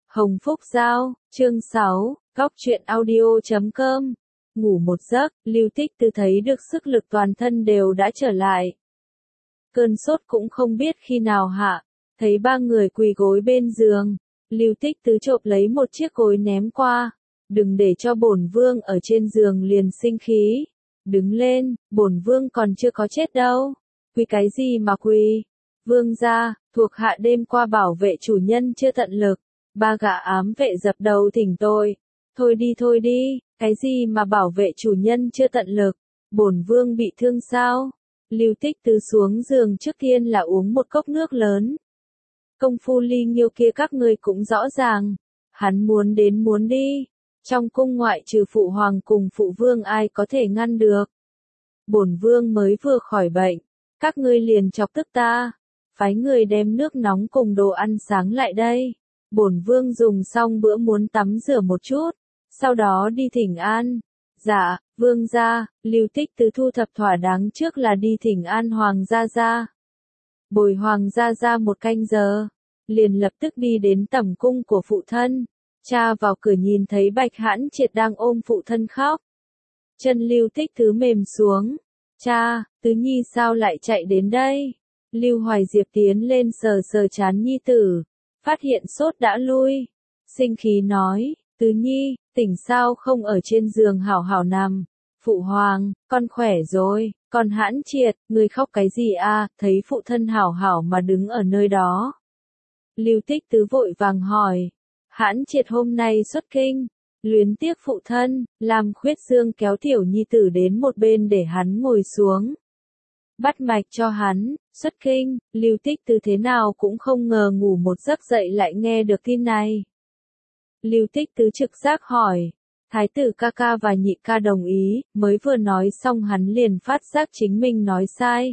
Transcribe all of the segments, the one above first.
Hồng Phúc Giao, chương 6, Góc truyện audio.com. Ngủ một giấc, Lưu Tích Tứ thấy được sức lực toàn thân đều đã trở lại. Cơn sốt cũng không biết khi nào hạ, thấy ba người quỳ gối bên giường, Lưu Tích Tứ chộp lấy một chiếc gối ném qua, đừng để cho bổn vương ở trên giường liền sinh khí. Đứng lên, bổn vương còn chưa có chết đâu. Quỳ cái gì mà quỳ? Vương gia, thuộc hạ đêm qua bảo vệ chủ nhân chưa tận lực. Ba gã ám vệ dập đầu thỉnh tội. Thôi đi, cái gì mà bảo vệ chủ nhân chưa tận lực? Bổn vương bị thương sao? Lưu Tích Tứ xuống giường trước tiên là uống một cốc nước lớn. Công phu ly nghiêu kia các ngươi cũng rõ ràng. Hắn muốn đến muốn đi. Trong cung ngoại trừ phụ hoàng cùng phụ vương ai có thể ngăn được. Bổn vương mới vừa khỏi bệnh. Các ngươi liền chọc tức ta. Phái người đem nước nóng cùng đồ ăn sáng lại đây. Bổn vương dùng xong bữa muốn tắm rửa một chút, sau đó đi thỉnh an. Dạ, vương gia. Lưu Tích Tứ thu thập thỏa đáng trước là đi thỉnh an hoàng gia gia. Bồi hoàng gia gia một canh giờ, liền lập tức đi đến tẩm cung của phụ thân. Cha vào cửa nhìn thấy Bạch Hãn Triệt đang ôm phụ thân khóc. Chân Lưu Tích Tứ mềm xuống. Cha, Tứ Nhi sao lại chạy đến đây? Lưu Hoài Diệp tiến lên sờ sờ trán nhi tử. Phát hiện sốt đã lui. Sinh khí nói, Tứ Nhi, tỉnh sao không ở trên giường hảo hảo nằm. Phụ hoàng, con khỏe rồi. Còn Hãn Triệt, người khóc cái gì à? Thấy phụ thân hảo hảo mà đứng ở nơi đó. Lưu Tích Tứ vội vàng hỏi. Hãn Triệt hôm nay xuất kinh. Luyến tiếc phụ thân, làm Khuyết Dương kéo tiểu nhi tử đến một bên để hắn ngồi xuống. Bắt mạch cho hắn, xuất kinh. Lưu Tích Tứ thế nào cũng không ngờ ngủ một giấc dậy lại nghe được tin này. Lưu Tích Tứ trực giác hỏi. Thái tử ca ca và nhị ca đồng ý, mới vừa nói xong hắn liền phát giác chính mình nói sai.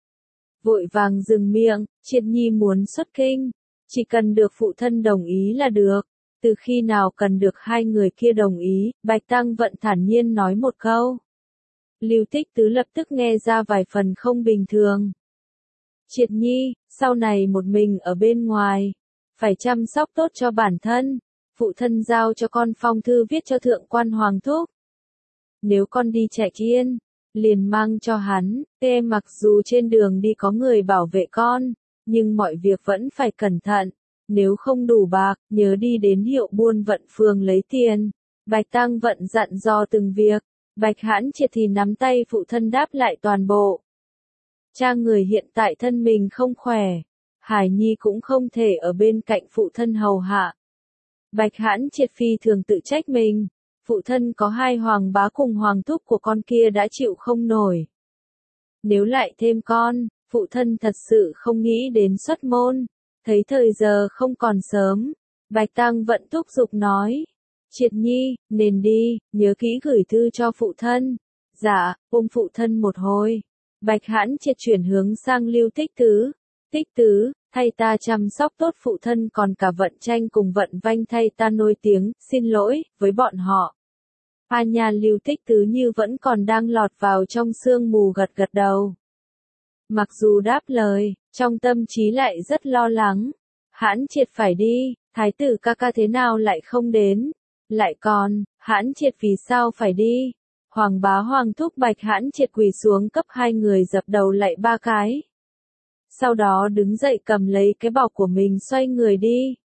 Vội vàng dừng miệng, Triệt Nhi muốn xuất kinh. Chỉ cần được phụ thân đồng ý là được. Từ khi nào cần được hai người kia đồng ý, Bạch Tăng Vận thản nhiên nói một câu. Lưu Tích Tứ lập tức nghe ra vài phần không bình thường. Triệt Nhi, sau này một mình ở bên ngoài, phải chăm sóc tốt cho bản thân. Phụ thân giao cho con phong thư viết cho thượng quan hoàng thúc. Nếu con đi chạy yên, liền mang cho hắn. Mặc dù trên đường đi có người bảo vệ con, nhưng mọi việc vẫn phải cẩn thận. Nếu không đủ bạc, nhớ đi đến hiệu buôn vận phường lấy tiền. Bạch Tăng Vận dặn dò từng việc. Bạch Hãn Triệt thì nắm tay phụ thân đáp lại toàn bộ. Cha người hiện tại thân mình không khỏe. Hải Nhi cũng không thể ở bên cạnh phụ thân hầu hạ. Bạch Hãn Triệt phi thường tự trách mình. Phụ thân có hai hoàng bá cùng hoàng thúc của con kia đã chịu không nổi. Nếu lại thêm con, phụ thân thật sự không nghĩ đến xuất môn. Thấy thời giờ không còn sớm. Bạch Tăng Vận thúc giục nói. Triệt Nhi, nên đi, nhớ kỹ gửi thư cho phụ thân. Dạ, ôm phụ thân một hồi. Bạch Hãn Triệt chuyển hướng sang Lưu Tích Tứ. Tích Tứ, thay ta chăm sóc tốt phụ thân còn cả Vận Tranh cùng Vận Vanh thay ta nôi tiếng, xin lỗi, với bọn họ. Nha Lưu Tích Tứ như vẫn còn đang lọt vào trong sương mù gật gật đầu. Mặc dù đáp lời, trong tâm trí lại rất lo lắng. Hãn Triệt phải đi, thái tử ca ca thế nào lại không đến? Lại còn, Hãn Triệt vì sao phải đi? Hoàng bá hoàng thúc Bạch Hãn Triệt quỳ xuống cấp hai người dập đầu lạy ba cái. Sau đó đứng dậy cầm lấy cái bọc của mình xoay người đi.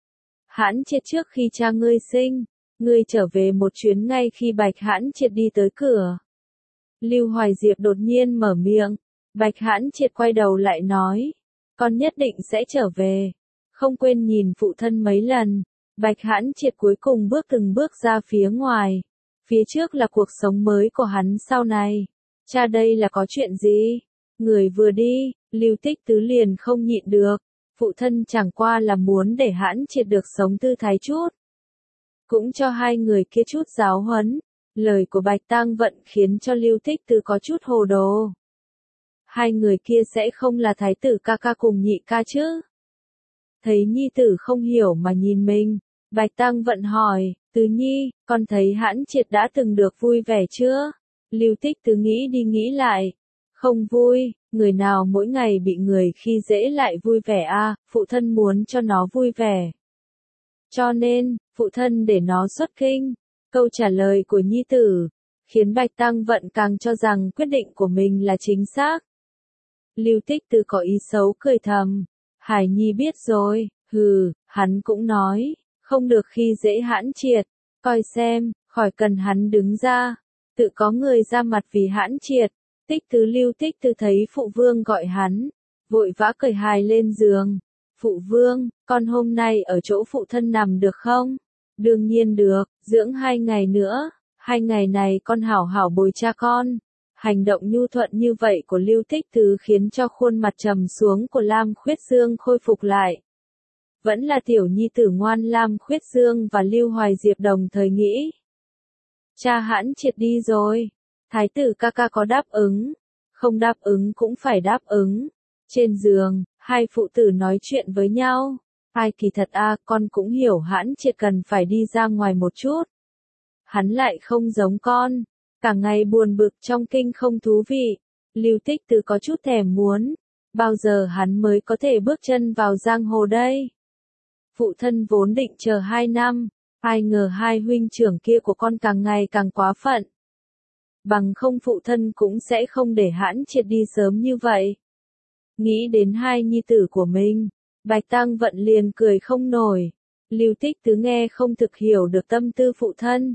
Hãn Triệt trước khi cha ngươi sinh, ngươi trở về một chuyến ngay khi Bạch Hãn Triệt đi tới cửa. Lưu Hoài Diệp đột nhiên mở miệng. Bạch Hãn Triệt quay đầu lại nói. Con nhất định sẽ trở về. Không quên nhìn phụ thân mấy lần. Bạch Hãn Triệt cuối cùng bước từng bước ra phía ngoài. Phía trước là cuộc sống mới của hắn sau này. Cha đây là có chuyện gì? Người vừa đi, Lưu Tích Tứ liền không nhịn được. Phụ thân chẳng qua là muốn để Hãn Triệt được sống tư thái chút. Cũng cho hai người kia chút giáo huấn. Lời của Bạch Tăng Vận khiến cho Lưu Tích Tứ có chút hồ đồ. Hai người kia sẽ không là thái tử ca ca cùng nhị ca chứ? Thấy nhi tử không hiểu mà nhìn mình, Bạch Tăng Vận hỏi, Tứ Nhi, con thấy Hãn Triệt đã từng được vui vẻ chưa? Lưu Tích Tứ nghĩ đi nghĩ lại. Không vui, người nào mỗi ngày bị người khi dễ lại vui vẻ à, phụ thân muốn cho nó vui vẻ. Cho nên, phụ thân để nó xuất kinh. Câu trả lời của nhi tử, khiến Bạch Tăng Vận càng cho rằng quyết định của mình là chính xác. Lưu Tích Tư có ý xấu cười thầm. Hải Nhi biết rồi, hắn cũng nói, không được khi dễ Hãn Triệt, coi xem, khỏi cần hắn đứng ra, tự có người ra mặt vì Hãn Triệt. Lưu Tích Tư thấy phụ vương gọi hắn, vội vã cởi hài lên giường. Phụ vương, con hôm nay ở chỗ phụ thân nằm được không? Đương nhiên được, dưỡng 2 ngày nữa, 2 ngày này con hảo hảo bồi cha con. Hành động nhu thuận như vậy của Lưu Tích Tứ khiến cho khuôn mặt trầm xuống của Lam Khuyết Dương khôi phục lại. Vẫn là tiểu nhi tử ngoan. Lam Khuyết Dương và Lưu Hoài Diệp đồng thời nghĩ. Cha Hãn Triệt đi rồi. Thái tử ca ca có đáp ứng? Không đáp ứng cũng phải đáp ứng. Trên giường, hai phụ tử nói chuyện với nhau. Ai kỳ thật con cũng hiểu Hãn Triệt cần phải đi ra ngoài một chút. Hắn lại không giống con. Cả ngày buồn bực trong kinh không thú vị. Lưu Tích Tứ có chút thèm muốn. Bao giờ hắn mới có thể bước chân vào giang hồ đây? Phụ thân vốn định chờ 2 năm. Ai ngờ hai huynh trưởng kia của con càng ngày càng quá phận. Bằng không phụ thân cũng sẽ không để Hãn Triệt đi sớm như vậy. Nghĩ đến hai nhi tử của mình, Bạch Tăng Vận liền cười không nổi. Lưu Tích Tứ nghe không thực hiểu được tâm tư phụ thân.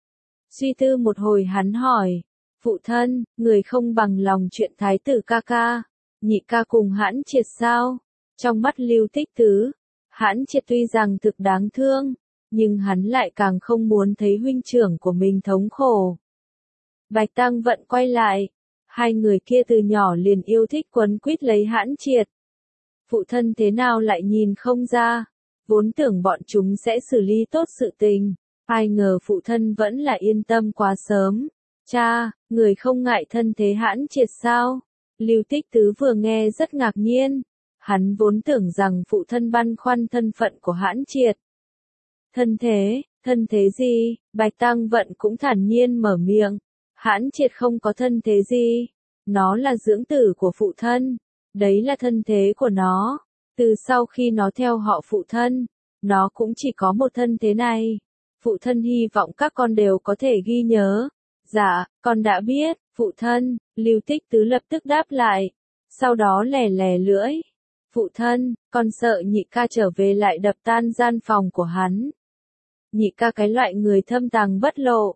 Suy tư một hồi hắn hỏi, phụ thân, người không bằng lòng chuyện thái tử ca ca, nhị ca cùng Hãn Triệt sao? Trong mắt Lưu Tích Tứ, Hãn Triệt tuy rằng thực đáng thương, nhưng hắn lại càng không muốn thấy huynh trưởng của mình thống khổ. Bạch Tăng Vận quay lại, hai người kia từ nhỏ liền yêu thích quấn quýt lấy Hãn Triệt. Phụ thân thế nào lại nhìn không ra, vốn tưởng bọn chúng sẽ xử lý tốt sự tình, ai ngờ phụ thân vẫn là yên tâm quá sớm. Cha, người không ngại thân thế Hãn Triệt sao? Lưu Tích Tứ vừa nghe rất ngạc nhiên, hắn vốn tưởng rằng phụ thân băn khoăn thân phận của Hãn Triệt. Thân thế gì? Bạch Tăng Vận cũng thản nhiên mở miệng. Hãn Triệt không có thân thế gì. Nó là dưỡng tử của phụ thân. Đấy là thân thế của nó. Từ sau khi nó theo họ phụ thân, nó cũng chỉ có một thân thế này. Phụ thân hy vọng các con đều có thể ghi nhớ. Dạ, con đã biết, phụ thân. Lưu Tích Tứ lập tức đáp lại. Sau đó lè lè lưỡi. Phụ thân, con sợ nhị ca trở về lại đập tan gian phòng của hắn. Nhị ca cái loại người thâm tàng bất lộ.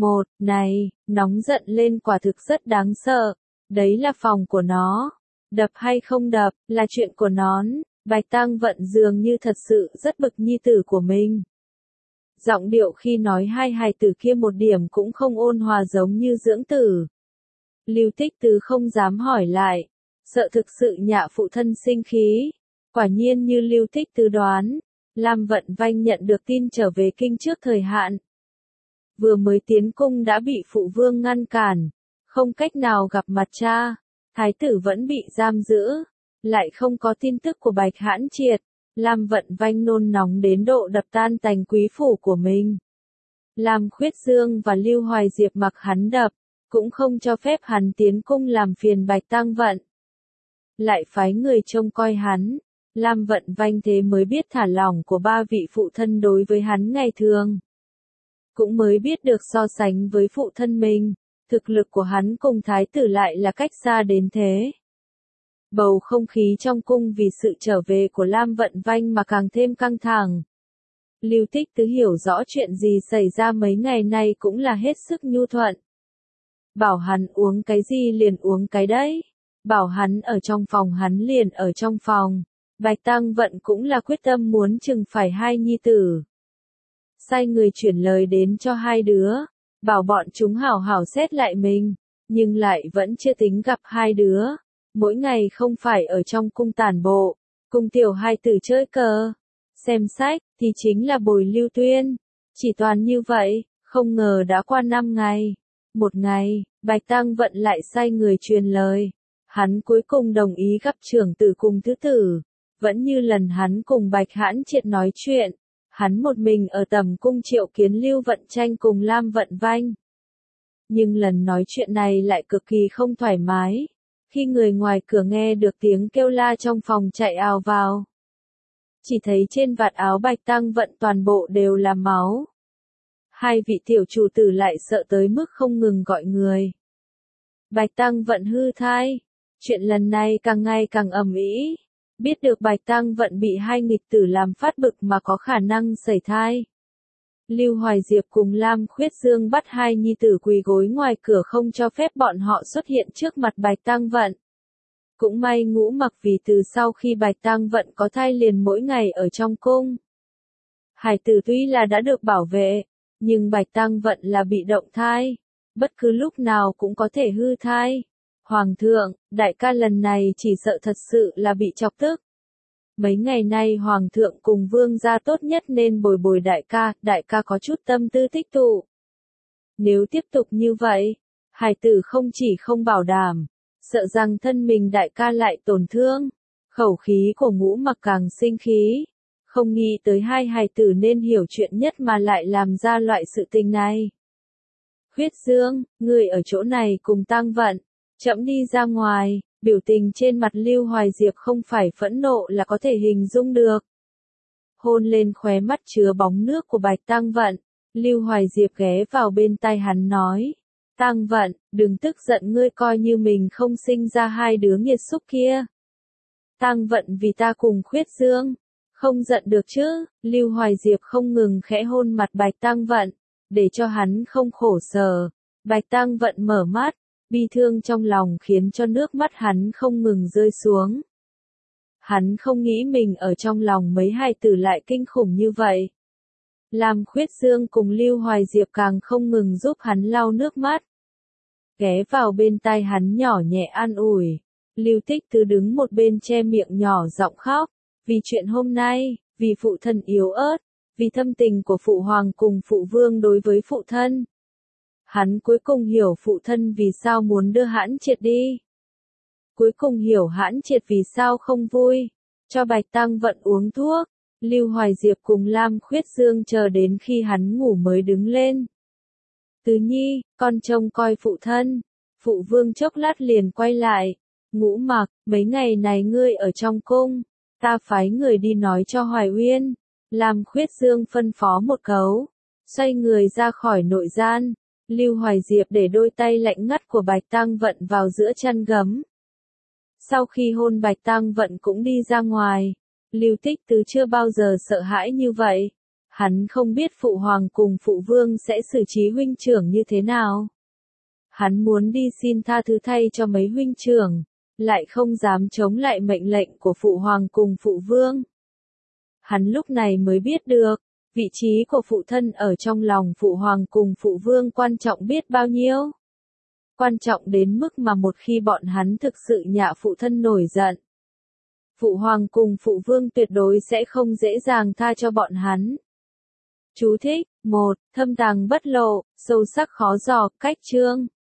Nóng giận lên quả thực rất đáng sợ. Đấy là phòng của nó. Đập hay không đập, là chuyện của nó. Bạch Tăng Vận dường như thật sự rất bực nhi tử của mình. Giọng điệu khi nói hai hài tử kia một điểm cũng không ôn hòa giống như dưỡng tử. Lưu Tích Tứ không dám hỏi lại. Sợ thực sự nhạ phụ thân sinh khí. Quả nhiên như Lưu Tích Tứ đoán. Lam Vận Vanh nhận được tin trở về kinh trước thời hạn. Vừa mới tiến cung đã bị phụ vương ngăn cản. Không cách nào gặp mặt cha. Thái tử vẫn bị giam giữ. Lại không có tin tức của Bạch Hãn Triệt. Lam Vận Vanh nôn nóng đến độ đập tan tành quý phủ của mình. Lam Khuyết Dương và Lưu Hoài Diệp mặc hắn đập. Cũng không cho phép hắn tiến cung làm phiền Bạch Tăng Vận. Lại phái người trông coi hắn. Lam Vận Vanh thế mới biết thả lỏng của ba vị phụ thân đối với hắn ngày thường. Cũng mới biết được so sánh với phụ thân mình, thực lực của hắn cùng thái tử lại là cách xa đến thế. Bầu không khí trong cung vì sự trở về của Lam Vận Vanh mà càng thêm căng thẳng. Lưu Tích Tứ hiểu rõ chuyện gì xảy ra mấy ngày nay cũng là hết sức nhu thuận. Bảo hắn uống cái gì liền uống cái đấy. Bảo hắn ở trong phòng hắn liền ở trong phòng. Bạch Tăng Vận cũng là quyết tâm muốn chừng phải hai nhi tử. Sai người chuyển lời đến cho hai đứa. Bảo bọn chúng hảo hảo xét lại mình. Nhưng lại vẫn chưa tính gặp hai đứa. Mỗi ngày không phải ở trong cung tản bộ. Cùng tiểu hai tử chơi cờ. Xem sách thì chính là bồi Lưu Tuyên. Chỉ toàn như vậy. Không ngờ đã qua 5 ngày. Một ngày, Bạch Tăng Vận lại sai người truyền lời. Hắn cuối cùng đồng ý gặp trưởng tử cùng thứ tử. Vẫn như lần hắn cùng Bạch Hãn Triệt nói chuyện. Hắn một mình ở tầm cung triệu kiến Lưu Vận Tranh cùng Lam Vận Vanh. Nhưng lần nói chuyện này lại cực kỳ không thoải mái. Khi người ngoài cửa nghe được tiếng kêu la trong phòng chạy ào vào. chỉ thấy trên vạt áo Bạch Tăng Vận toàn bộ đều là máu. Hai vị tiểu chủ tử lại sợ tới mức không ngừng gọi người. Bạch Tăng Vận hư thai. Chuyện lần này càng ngày càng ầm ĩ. Biết được Bạch Tăng Vận bị hai nghịch tử làm phát bực mà có khả năng sẩy thai. Lưu Hoài Diệp cùng Lam Khuyết Dương bắt hai nhi tử quỳ gối ngoài cửa không cho phép bọn họ xuất hiện trước mặt Bạch Tăng Vận. Cũng may Ngũ Mặc vì từ sau khi Bạch Tăng Vận có thai liền mỗi ngày ở trong cung. Hải tử tuy là đã được bảo vệ, nhưng Bạch Tăng Vận là bị động thai, bất cứ lúc nào cũng có thể hư thai. Hoàng thượng, đại ca lần này chỉ sợ thật sự là bị chọc tức. Mấy ngày nay Hoàng thượng cùng Vương gia tốt nhất nên bồi bồi đại ca có chút tâm tư tích tụ. Nếu tiếp tục như vậy, hải tử không chỉ không bảo đảm, sợ rằng thân mình đại ca lại tổn thương. Khẩu khí của Ngũ Mặc càng sinh khí, không nghĩ tới hai hài tử nên hiểu chuyện nhất mà lại làm ra loại sự tình này. Khuyết Dương, người ở chỗ này cùng Tăng Vận, trẫm đi ra ngoài. Biểu tình trên mặt Lưu Hoài Diệp không phải phẫn nộ là có thể hình dung được. Hôn lên khóe mắt chứa bóng nước của Bạch Tăng Vận, Lưu Hoài Diệp ghé vào bên tai hắn nói. Tăng Vận, đừng tức giận, ngươi coi như mình không sinh ra hai đứa nghiệt xúc kia. Tăng Vận vì ta cùng Khuyết Dương, không giận được chứ. Lưu Hoài Diệp không ngừng khẽ hôn mặt Bạch Tăng Vận, để cho hắn không khổ sở. Bạch Tăng Vận mở mắt. Bi thương trong lòng khiến cho nước mắt hắn không ngừng rơi xuống. Hắn không nghĩ mình ở trong lòng mấy hài tử lại kinh khủng như vậy. Lam Khuyết Dương cùng Lưu Hoài Diệp càng không ngừng giúp hắn lau nước mắt. Ghé vào bên tai hắn nhỏ nhẹ an ủi. Lưu Tích Tứ đứng một bên che miệng nhỏ giọng khóc. Vì chuyện hôm nay, vì phụ thân yếu ớt, vì thâm tình của phụ hoàng cùng phụ vương đối với phụ thân. Hắn cuối cùng hiểu phụ thân vì sao muốn đưa Hãn Triệt đi. Cuối cùng hiểu Hãn Triệt vì sao không vui. Cho Bạch Tăng Vận uống thuốc. Lưu Hoài Diệp cùng Lam Khuyết Dương chờ đến khi hắn ngủ mới đứng lên. Tứ Nhi, con trông coi phụ thân. Phụ vương chốc lát liền quay lại. Ngũ Mặc, mấy ngày này ngươi ở trong cung. Ta phái người đi nói cho Hoài Uyên. Lam Khuyết Dương phân phó một câu. Xoay người ra khỏi nội gian. Lưu Hoài Diệp để đôi tay lạnh ngắt của Bạch Tăng Vận vào giữa chăn gấm. Sau khi hôn Bạch Tăng Vận cũng đi ra ngoài. Lưu Tích Tứ chưa bao giờ sợ hãi như vậy. Hắn không biết phụ hoàng cùng phụ vương sẽ xử trí huynh trưởng như thế nào. Hắn muốn đi xin tha thứ thay cho mấy huynh trưởng, lại không dám chống lại mệnh lệnh của phụ hoàng cùng phụ vương. Hắn lúc này mới biết được, vị trí của phụ thân ở trong lòng phụ hoàng cùng phụ vương quan trọng biết bao nhiêu. Quan trọng đến mức mà một khi bọn hắn thực sự nhạ phụ thân nổi giận, phụ hoàng cùng phụ vương tuyệt đối sẽ không dễ dàng tha cho bọn hắn. Chú thích: 1. Thâm tàng bất lộ, sâu sắc khó dò, cách chương.